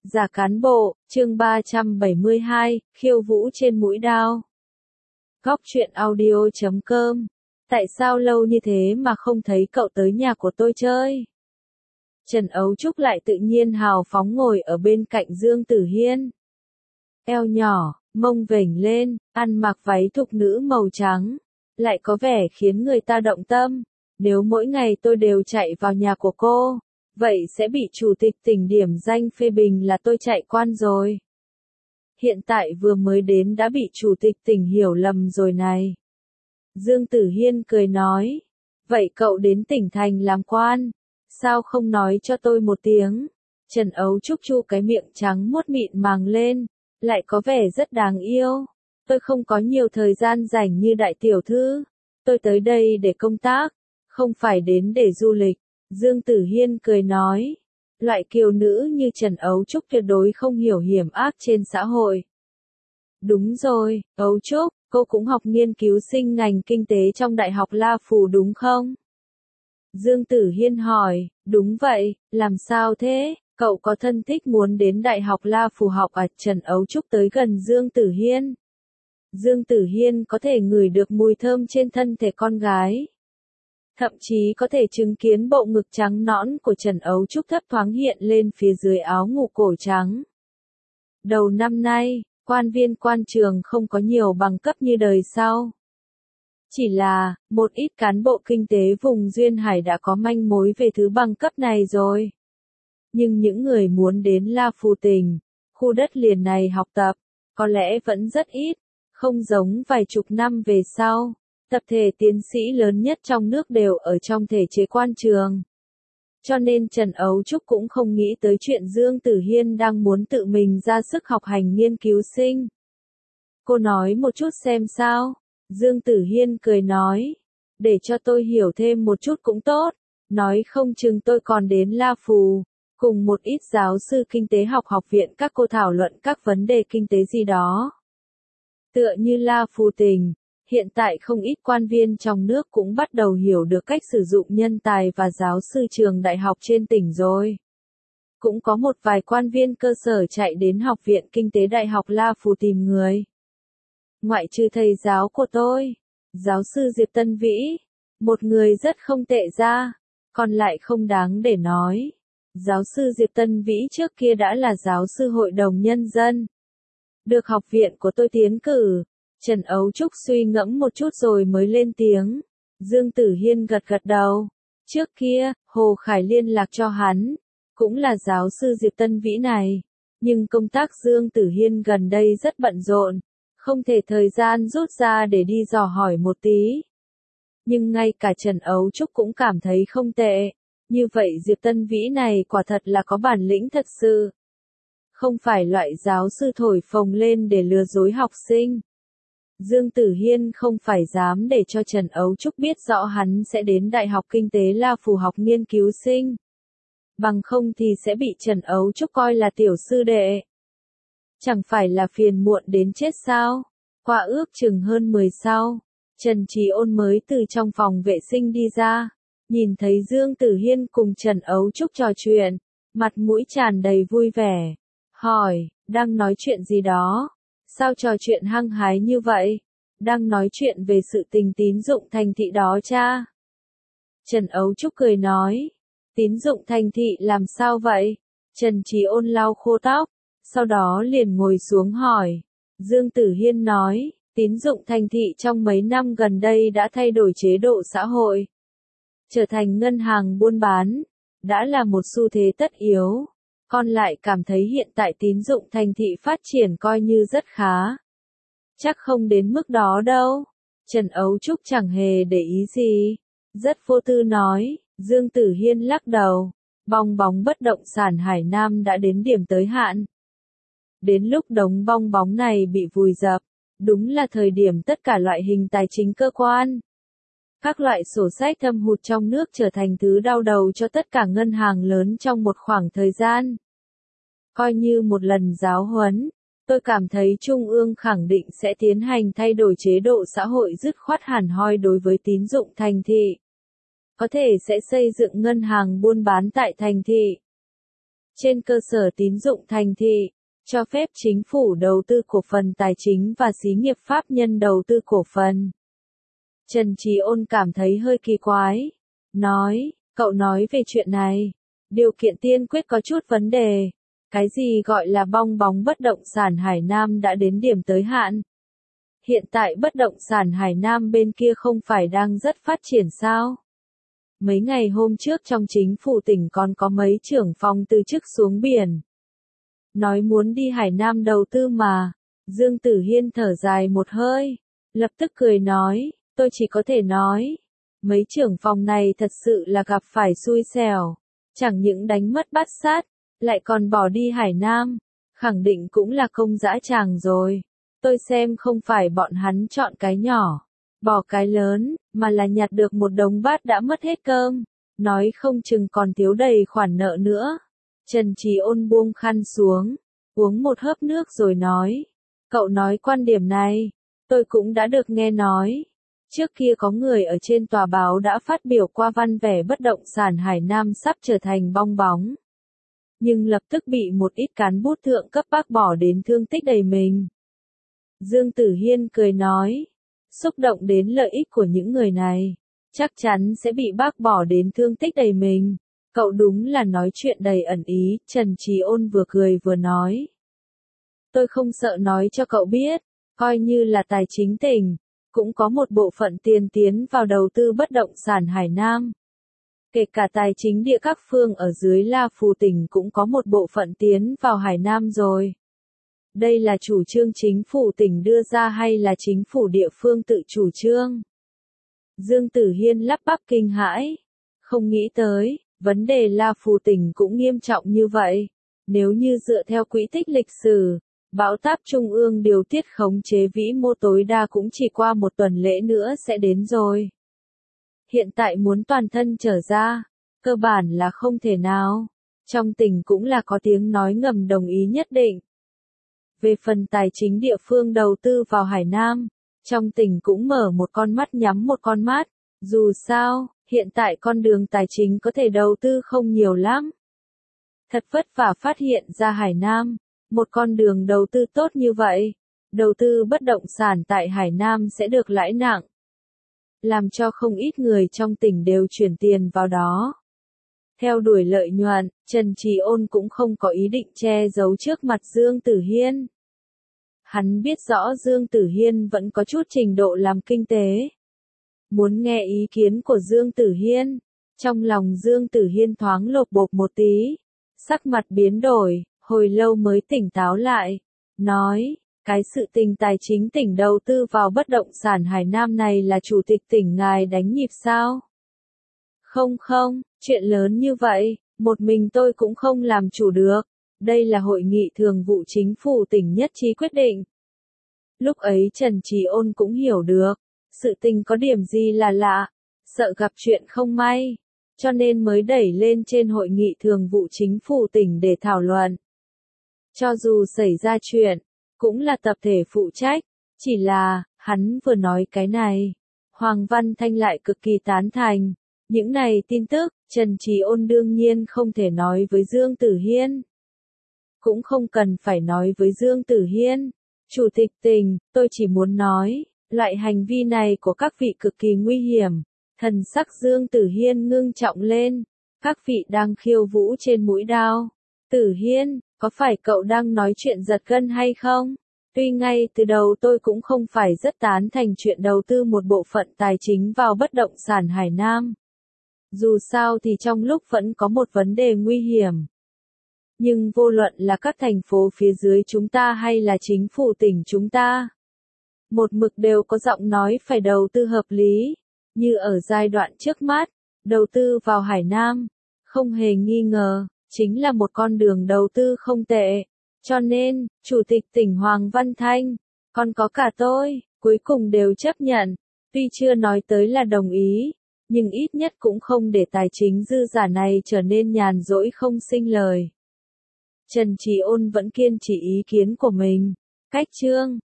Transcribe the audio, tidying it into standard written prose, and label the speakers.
Speaker 1: Giả cán bộ, chương 372, khiêu vũ trên mũi đao. Góc truyện audio.com. Tại sao lâu như thế mà không thấy cậu tới nhà của tôi chơi? Trần Ấu Trúc lại tự nhiên hào phóng ngồi ở bên cạnh Dương Tử Hiên. Eo nhỏ, mông vểnh lên, ăn mặc váy thục nữ màu trắng, lại có vẻ khiến người ta động tâm. Nếu mỗi ngày tôi đều chạy vào nhà của cô, vậy sẽ bị chủ tịch tỉnh điểm danh phê bình là tôi chạy quan rồi. Hiện tại vừa mới đến đã bị chủ tịch tỉnh hiểu lầm rồi này. Dương Tử Hiên cười nói, vậy cậu đến tỉnh thành làm quan, sao không nói cho tôi một tiếng? Trần Ấu Trúc chu cái miệng trắng muốt mịn màng lên, lại có vẻ rất đáng yêu. Tôi không có nhiều thời gian rảnh như đại tiểu thư, tôi tới đây để công tác, không phải đến để du lịch. Dương Tử Hiên cười nói, loại kiều nữ như Trần Ấu Trúc tuyệt đối không hiểu hiểm ác trên xã hội. Đúng rồi, Ấu Trúc, cô cũng học nghiên cứu sinh ngành kinh tế trong Đại học La Phù đúng không? Dương Tử Hiên hỏi, đúng vậy, làm sao thế, cậu có thân thích muốn đến Đại học La Phù học à? Trần Ấu Trúc tới gần Dương Tử Hiên. Dương Tử Hiên có thể ngửi được mùi thơm trên thân thể con gái. Thậm chí có thể chứng kiến bộ ngực trắng nõn của Trần Ấu Trúc thấp thoáng hiện lên phía dưới áo ngủ cổ trắng. Đầu năm nay, quan viên quan trường không có nhiều bằng cấp như đời sau. Chỉ là, một ít cán bộ kinh tế vùng Duyên Hải đã có manh mối về thứ bằng cấp này rồi. Nhưng những người muốn đến La Phù tỉnh, khu đất liền này học tập, có lẽ vẫn rất ít, không giống vài chục năm về sau. Tập thể tiến sĩ lớn nhất trong nước đều ở trong thể chế quan trường. Cho nên Trần Ấu Trúc cũng không nghĩ tới chuyện Dương Tử Hiên đang muốn tự mình ra sức học hành nghiên cứu sinh. Cô nói một chút xem sao? Dương Tử Hiên cười nói, để cho tôi hiểu thêm một chút cũng tốt, nói không chừng tôi còn đến La Phù, cùng một ít giáo sư kinh tế học học viện các cô thảo luận các vấn đề kinh tế gì đó. Tựa như La Phù tỉnh. Hiện tại không ít quan viên trong nước cũng bắt đầu hiểu được cách sử dụng nhân tài và giáo sư trường đại học trên tỉnh rồi. Cũng có một vài quan viên cơ sở chạy đến Học viện Kinh tế Đại học La Phù tìm người. Ngoại trừ thầy giáo của tôi, giáo sư Diệp Tân Vĩ, một người rất không tệ ra, còn lại không đáng để nói. Giáo sư Diệp Tân Vĩ trước kia đã là giáo sư Hội đồng Nhân dân. Được học viện của tôi tiến cử. Trần Ấu Trúc suy ngẫm một chút rồi mới lên tiếng. Dương Tử Hiên gật gật đầu. Trước kia, Hồ Khải liên lạc cho hắn, cũng là giáo sư Diệp Tân Vĩ này. Nhưng công tác Dương Tử Hiên gần đây rất bận rộn, không thể thời gian rút ra để đi dò hỏi một tí. Nhưng ngay cả Trần Ấu Trúc cũng cảm thấy không tệ. Như vậy Diệp Tân Vĩ này quả thật là có bản lĩnh thật sự. Không phải loại giáo sư thổi phồng lên để lừa dối học sinh. Dương Tử Hiên không phải dám để cho Trần Ấu Trúc biết rõ hắn sẽ đến Đại học Kinh tế La Phù học nghiên cứu sinh. Bằng không thì sẽ bị Trần Ấu Trúc coi là tiểu sư đệ. Chẳng phải là phiền muộn đến chết sao? Qua ước chừng hơn 10 sau, Trần Trí Ôn mới từ trong phòng vệ sinh đi ra, nhìn thấy Dương Tử Hiên cùng Trần Ấu Trúc trò chuyện, mặt mũi tràn đầy vui vẻ, hỏi, đang nói chuyện gì đó? Sao trò chuyện hăng hái như vậy? Đang nói chuyện về sự tình tín dụng thành thị đó cha. Trần Ấu Trúc cười nói, tín dụng thành thị làm sao vậy? Trần Trí Ôn lau khô tóc, sau đó liền ngồi xuống hỏi. Dương Tử Hiên nói, tín dụng thành thị trong mấy năm gần đây đã thay đổi chế độ xã hội, trở thành ngân hàng buôn bán, đã là một xu thế tất yếu. Con lại cảm thấy hiện tại tín dụng thành thị phát triển coi như rất khá. Chắc không đến mức đó đâu. Trần Ấu Trúc chẳng hề để ý gì. Rất vô tư nói, Dương Tử Hiên lắc đầu. Bong bóng bất động sản Hải Nam đã đến điểm tới hạn. Đến lúc đống bong bóng này bị vùi dập, đúng là thời điểm tất cả loại hình tài chính cơ quan. Các loại sổ sách thâm hụt trong nước trở thành thứ đau đầu cho tất cả ngân hàng lớn trong một khoảng thời gian. Coi như một lần giáo huấn, tôi cảm thấy Trung ương khẳng định sẽ tiến hành thay đổi chế độ xã hội dứt khoát hẳn hoi đối với tín dụng thành thị. Có thể sẽ xây dựng ngân hàng buôn bán tại thành thị. Trên cơ sở tín dụng thành thị, cho phép chính phủ đầu tư cổ phần tài chính và xí nghiệp pháp nhân đầu tư cổ phần. Trần Trí Ôn cảm thấy hơi kỳ quái. Nói, cậu nói về chuyện này. Điều kiện tiên quyết có chút vấn đề. Cái gì gọi là bong bóng bất động sản Hải Nam đã đến điểm tới hạn? Hiện tại bất động sản Hải Nam bên kia không phải đang rất phát triển sao? Mấy ngày hôm trước trong chính phủ tỉnh còn có mấy trưởng phòng từ chức xuống biển. Nói muốn đi Hải Nam đầu tư mà. Dương Tử Hiên thở dài một hơi. Lập tức cười nói, tôi chỉ có thể nói. Mấy trưởng phòng này thật sự là gặp phải xui xẻo. Chẳng những đánh mất bát sát, lại còn bỏ đi Hải Nam. Khẳng định cũng là công dã tràng rồi. Tôi xem không phải bọn hắn chọn cái nhỏ, bỏ cái lớn, mà là nhặt được một đống bát đã mất hết cơm. Nói không chừng còn thiếu đầy khoản nợ nữa. Trần Trí Ôn buông khăn xuống, uống một hớp nước rồi nói. Cậu nói quan điểm này, tôi cũng đã được nghe nói. Trước kia có người ở trên tòa báo đã phát biểu qua văn vẻ bất động sản Hải Nam sắp trở thành bong bóng. Nhưng lập tức bị một ít cán bút thượng cấp bác bỏ đến thương tích đầy mình. Dương Tử Hiên cười nói, xúc động đến lợi ích của những người này, chắc chắn sẽ bị bác bỏ đến thương tích đầy mình. Cậu đúng là nói chuyện đầy ẩn ý, Trần Trí Ôn vừa cười vừa nói. Tôi không sợ nói cho cậu biết, coi như là tài chính tỉnh, cũng có một bộ phận tiền tiến vào đầu tư bất động sản Hải Nam. Kể cả tài chính địa các phương ở dưới La Phù tỉnh cũng có một bộ phận tiến vào Hải Nam rồi. Đây là chủ trương chính phủ tỉnh đưa ra hay là chính phủ địa phương tự chủ trương? Dương Tử Hiên lắp bắp kinh hãi. Không nghĩ tới, vấn đề La Phù tỉnh cũng nghiêm trọng như vậy. Nếu như dựa theo quỹ tích lịch sử, bão táp trung ương điều tiết khống chế vĩ mô tối đa cũng chỉ qua một tuần lễ nữa sẽ đến rồi. Hiện tại muốn toàn thân trở ra, cơ bản là không thể nào. Trong tỉnh cũng là có tiếng nói ngầm đồng ý nhất định. Về phần tài chính địa phương đầu tư vào Hải Nam, trong tỉnh cũng mở một con mắt nhắm một con mắt. Dù sao, hiện tại con đường tài chính có thể đầu tư không nhiều lắm. Thật vất vả phát hiện ra Hải Nam, một con đường đầu tư tốt như vậy. Đầu tư bất động sản tại Hải Nam sẽ được lãi nặng. Làm cho không ít người trong tỉnh đều chuyển tiền vào đó. Theo đuổi lợi nhuận, Trần Trí Ôn cũng không có ý định che giấu trước mặt Dương Tử Hiên. Hắn biết rõ Dương Tử Hiên vẫn có chút trình độ làm kinh tế. Muốn nghe ý kiến của Dương Tử Hiên. Trong lòng Dương Tử Hiên thoáng lột bột một tí. Sắc mặt biến đổi, hồi lâu mới tỉnh táo lại. Nói, cái sự tình tài chính tỉnh đầu tư vào bất động sản Hải Nam này là chủ tịch tỉnh ngài đánh nhịp sao? Không, chuyện lớn như vậy, một mình tôi cũng không làm chủ được. Đây là hội nghị thường vụ chính phủ tỉnh nhất trí quyết định. Lúc ấy Trần Trí Ôn cũng hiểu được, sự tình có điểm gì là lạ, sợ gặp chuyện không may, cho nên mới đẩy lên trên hội nghị thường vụ chính phủ tỉnh để thảo luận. Cho dù xảy ra chuyện, cũng là tập thể phụ trách, chỉ là, hắn vừa nói cái này, Hoàng Văn Thanh lại cực kỳ tán thành. Những này tin tức, Trần Trí Ôn đương nhiên không thể nói với Dương Tử Hiên. Cũng không cần phải nói với Dương Tử Hiên. Chủ tịch tỉnh, tôi chỉ muốn nói, loại hành vi này của các vị cực kỳ nguy hiểm. Thần sắc Dương Tử Hiên ngưng trọng lên. Các vị đang khiêu vũ trên mũi đao. Tử Hiên, có phải cậu đang nói chuyện giật gân hay không? Tuy ngay từ đầu tôi cũng không phải rất tán thành chuyện đầu tư một bộ phận tài chính vào bất động sản Hải Nam. Dù sao thì trong lúc vẫn có một vấn đề nguy hiểm. Nhưng vô luận là các thành phố phía dưới chúng ta hay là chính phủ tỉnh chúng ta, một mực đều có giọng nói phải đầu tư hợp lý. Như ở giai đoạn trước mắt, đầu tư vào Hải Nam, không hề nghi ngờ, chính là một con đường đầu tư không tệ. Cho nên, Chủ tịch tỉnh Hoàng Văn Thanh, còn có cả tôi, cuối cùng đều chấp nhận. Tuy chưa nói tới là đồng ý, nhưng ít nhất cũng không để tài chính dư giả này trở nên nhàn rỗi không sinh lời. Trần Trí Ôn vẫn kiên trì ý kiến của mình. Cách chương